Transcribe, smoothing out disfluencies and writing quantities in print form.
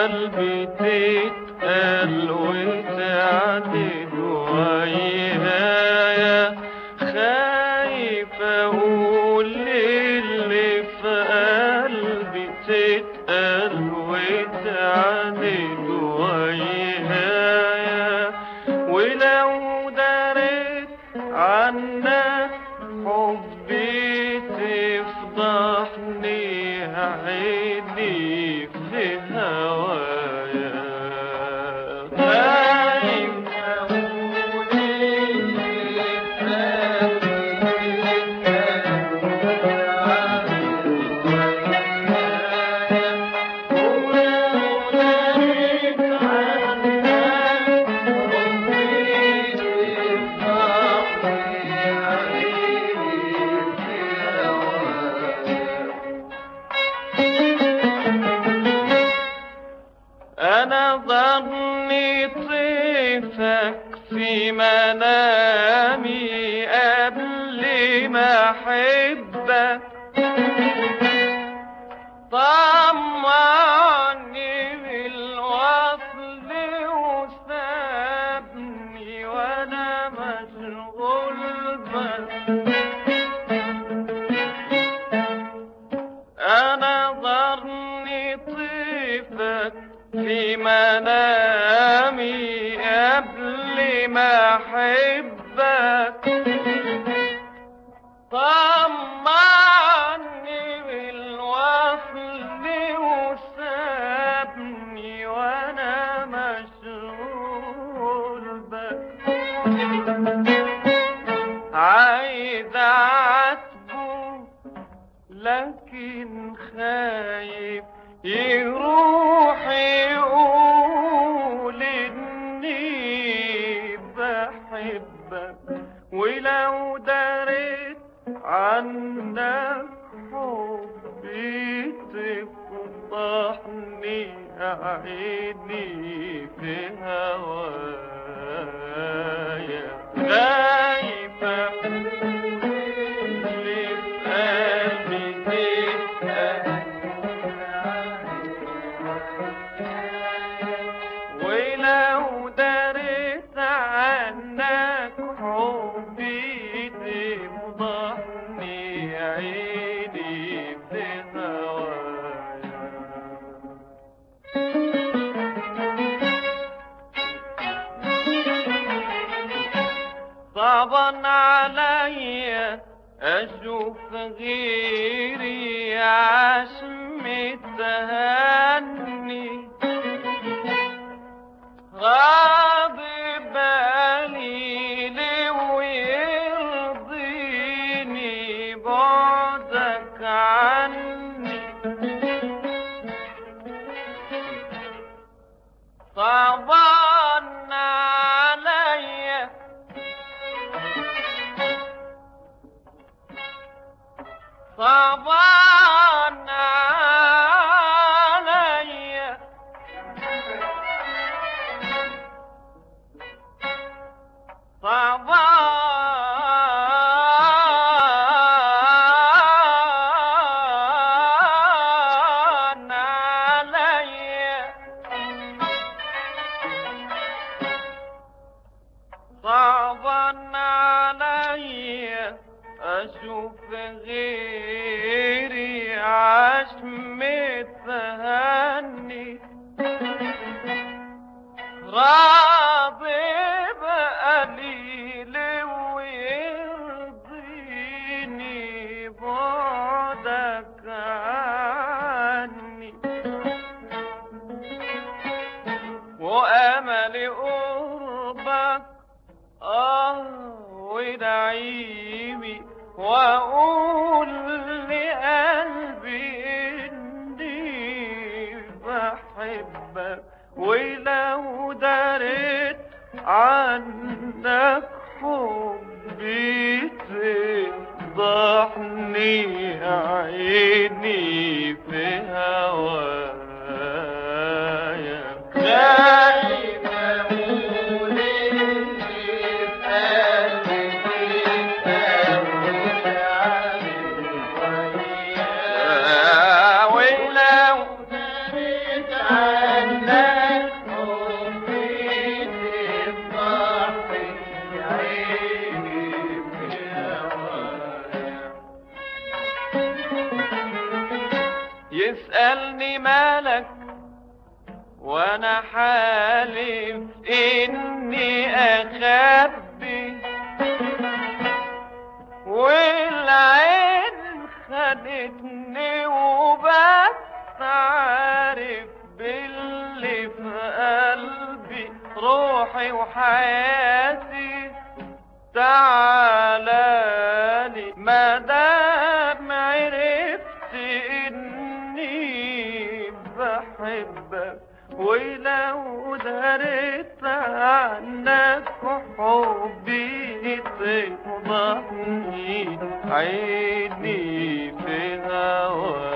قلبي تتقل وتعدد ويايا، خايف اقول اللي في قلبي تتقل وتعدد ويايا، ولو دريت عنك حبي تفضحني عيني في هوايا. خايف اقول اللي في أنا ظني طيفك في منامي قبل ما أحبك، طمعني بالوصل وسابني وأنا مشغول بك. أنا ظني طيفك في منامي قبل ما أحبك، طمعني بالوصل وسابني وأنا مشغول بك. عايز أعاتبه لكن خايف يروح يقول إني بحبك، ولو دريت عنك حبي تفضحني عيني في هوايا. خايف اللي في قلبي ولو دريت عنك حبي تفضحني عيني في هوايا. صعبا عليا أشوف غيري عاش متهني، غاضب قليل ويرضيني بعدك عني. صعبان عليا صعبان عليا صعبان عليا صعبان عليا أشوف غيري عاش متهني، راضي بقليل ويرضيني بعدك عني، وأمل قربك ونعيمي، وأقول لقلبي إني بحبك، ولو دريت عنك حبي تفضحني عيني في هوايا. خايف أقول ولو دريت عنك تسألني مالك وانا حالف اني اخبي، والعين خدتني وبس عارف باللي في قلبي، روحي وحياتي تعالالي مادام عرفت اني بحبك، ولو دريت عنك حبي تفضحني عيني في هواك.